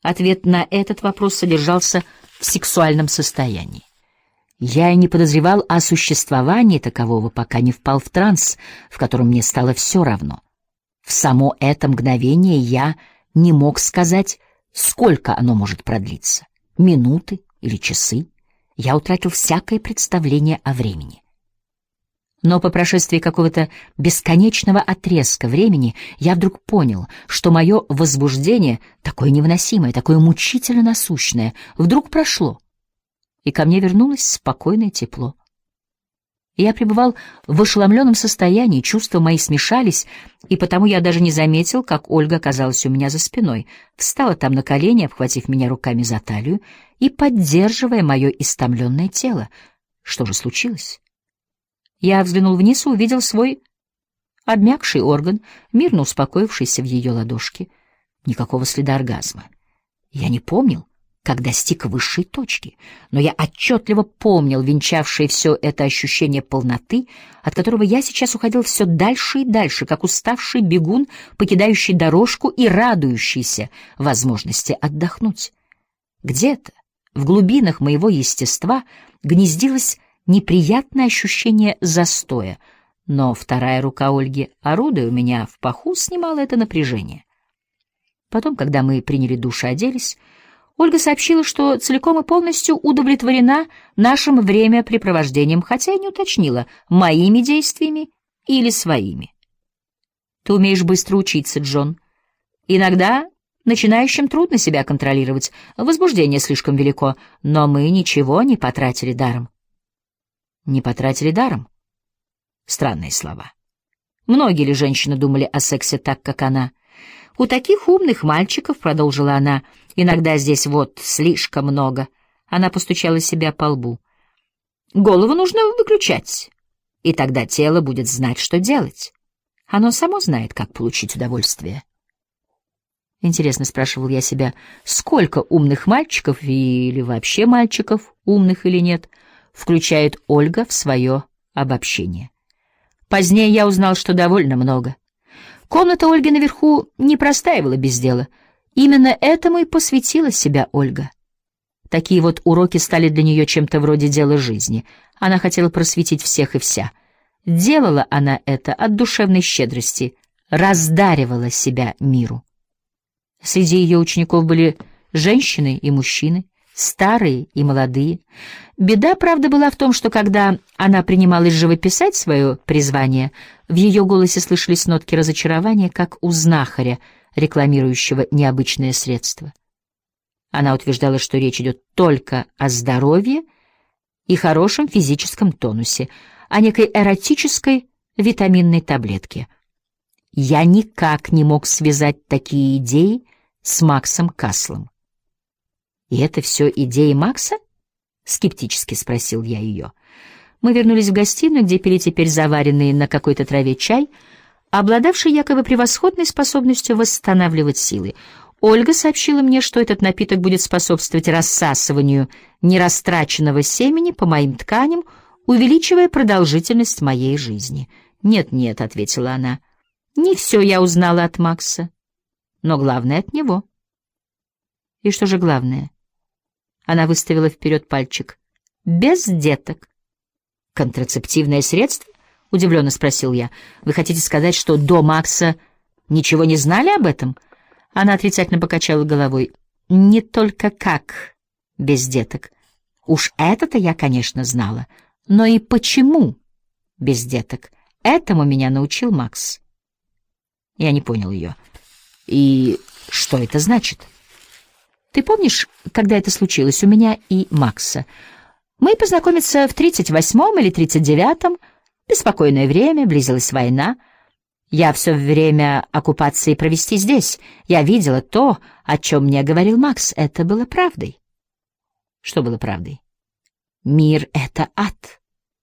Ответ на этот вопрос содержался в сексуальном состоянии. Я и не подозревал о существовании такового, пока не впал в транс, в котором мне стало все равно. В само это мгновение я не мог сказать, сколько оно может продлиться, минуты или часы. Я утратил всякое представление о времени. Но по прошествии какого-то бесконечного отрезка времени я вдруг понял, что мое возбуждение, такое невыносимое, такое мучительно насущное, вдруг прошло, и ко мне вернулось спокойное тепло. Я пребывал в ошеломленном состоянии, чувства мои смешались, и потому я даже не заметил, как Ольга оказалась у меня за спиной, встала там на колени, обхватив меня руками за талию и поддерживая мое истомленное тело. Что же случилось? Я взглянул вниз и увидел свой обмякший орган, мирно успокоившийся в ее ладошке. Никакого следа оргазма. Я не помнил, как достиг высшей точки, но я отчетливо помнил венчавшее все это ощущение полноты, от которого я сейчас уходил все дальше и дальше, как уставший бегун, покидающий дорожку и радующийся возможности отдохнуть. Где-то в глубинах моего естества гнездилось неприятное ощущение застоя, но вторая рука Ольги, орудуя у меня в паху, снимала это напряжение. Потом, когда мы приняли душ и оделись, Ольга сообщила, что целиком и полностью удовлетворена нашим времяпрепровождением, хотя и не уточнила, моими действиями или своими. «Ты умеешь быстро учиться, Джон. Иногда начинающим трудно себя контролировать, возбуждение слишком велико, но мы ничего не потратили даром». «Не потратили даром?» Странные слова. Многие ли женщины думали о сексе так, как она? «У таких умных мальчиков, — продолжила она, — иногда здесь вот слишком много». Она постучала себя по лбу. «Голову нужно выключать, и тогда тело будет знать, что делать. Оно само знает, как получить удовольствие». Интересно, спрашивал я себя, сколько умных мальчиков, или вообще мальчиков, умных или нет, включает Ольга в свое обобщение. Позднее я узнал, что довольно много. Комната Ольги наверху не простаивала без дела. Именно этому и посвятила себя Ольга. Такие вот уроки стали для нее чем-то вроде дела жизни. Она хотела просветить всех и вся. Делала она это от душевной щедрости, раздаривала себя миру. Среди ее учеников были женщины и мужчины, старые и молодые. Беда, правда, была в том, что когда она принималась живописать свое призвание, в ее голосе слышались нотки разочарования, как у знахаря, рекламирующего необычное средство. Она утверждала, что речь идет только о здоровье и хорошем физическом тонусе, о некой эротической витаминной таблетке. Я никак не мог связать такие идеи с Максом Каслом. «И это все идеи Макса?» — скептически спросил я ее. Мы вернулись в гостиную, где пили теперь заваренный на какой-то траве чай, обладавший якобы превосходной способностью восстанавливать силы. Ольга сообщила мне, что этот напиток будет способствовать рассасыванию нерастраченного семени по моим тканям, увеличивая продолжительность моей жизни. «Нет-нет», — ответила она, — «не все я узнала от Макса, но главное от него». «И что же главное?» Она выставила вперед пальчик. «Без деток». «Контрацептивное средство?» — удивленно спросил я. «Вы хотите сказать, что до Макса ничего не знали об этом?» Она отрицательно покачала головой. «Не только как без деток. Уж это-то я, конечно, знала. Но и почему без деток. Этому меня научил Макс». Я не понял ее. «И что это значит?» «Ты помнишь, когда это случилось у меня и Макса? Мы познакомились в 38-м или 39-м. Беспокойное время, близилась война. Я все время оккупации провести здесь. Я видела то, о чем мне говорил Макс. Это было правдой». «Что было правдой?» «Мир — это ад».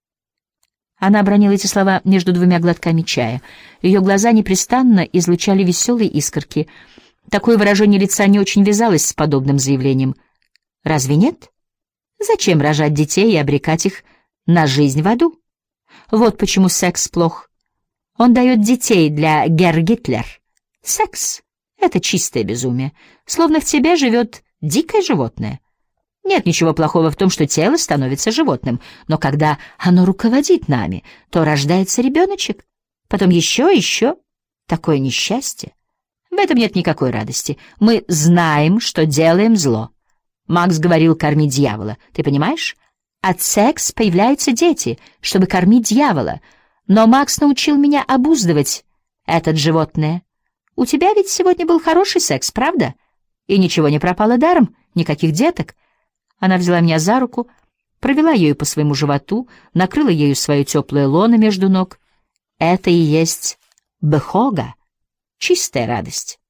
Она обронила эти слова между двумя глотками чая. Ее глаза непрестанно излучали веселые искорки. Такое выражение лица не очень вязалось с подобным заявлением. «Разве нет? Зачем рожать детей и обрекать их на жизнь в аду? Вот почему секс плох. Он дает детей для Герр Гитлер. Секс — Это чистое безумие, словно в тебе живет дикое животное. Нет ничего плохого в том, что тело становится животным, но когда оно руководит нами, то рождается ребеночек, потом еще. Такое несчастье. В этом нет никакой радости. Мы знаем, что делаем зло. Макс говорил «корми дьявола». Ты понимаешь? От секс появляются дети, чтобы кормить дьявола. Но Макс научил меня обуздывать это животное. У тебя ведь сегодня был хороший секс, правда? И ничего не пропало даром, никаких деток. Она взяла меня за руку, провела ею по своему животу, накрыла ею свое теплое лоно между ног. Это и есть бхога, чистая радость.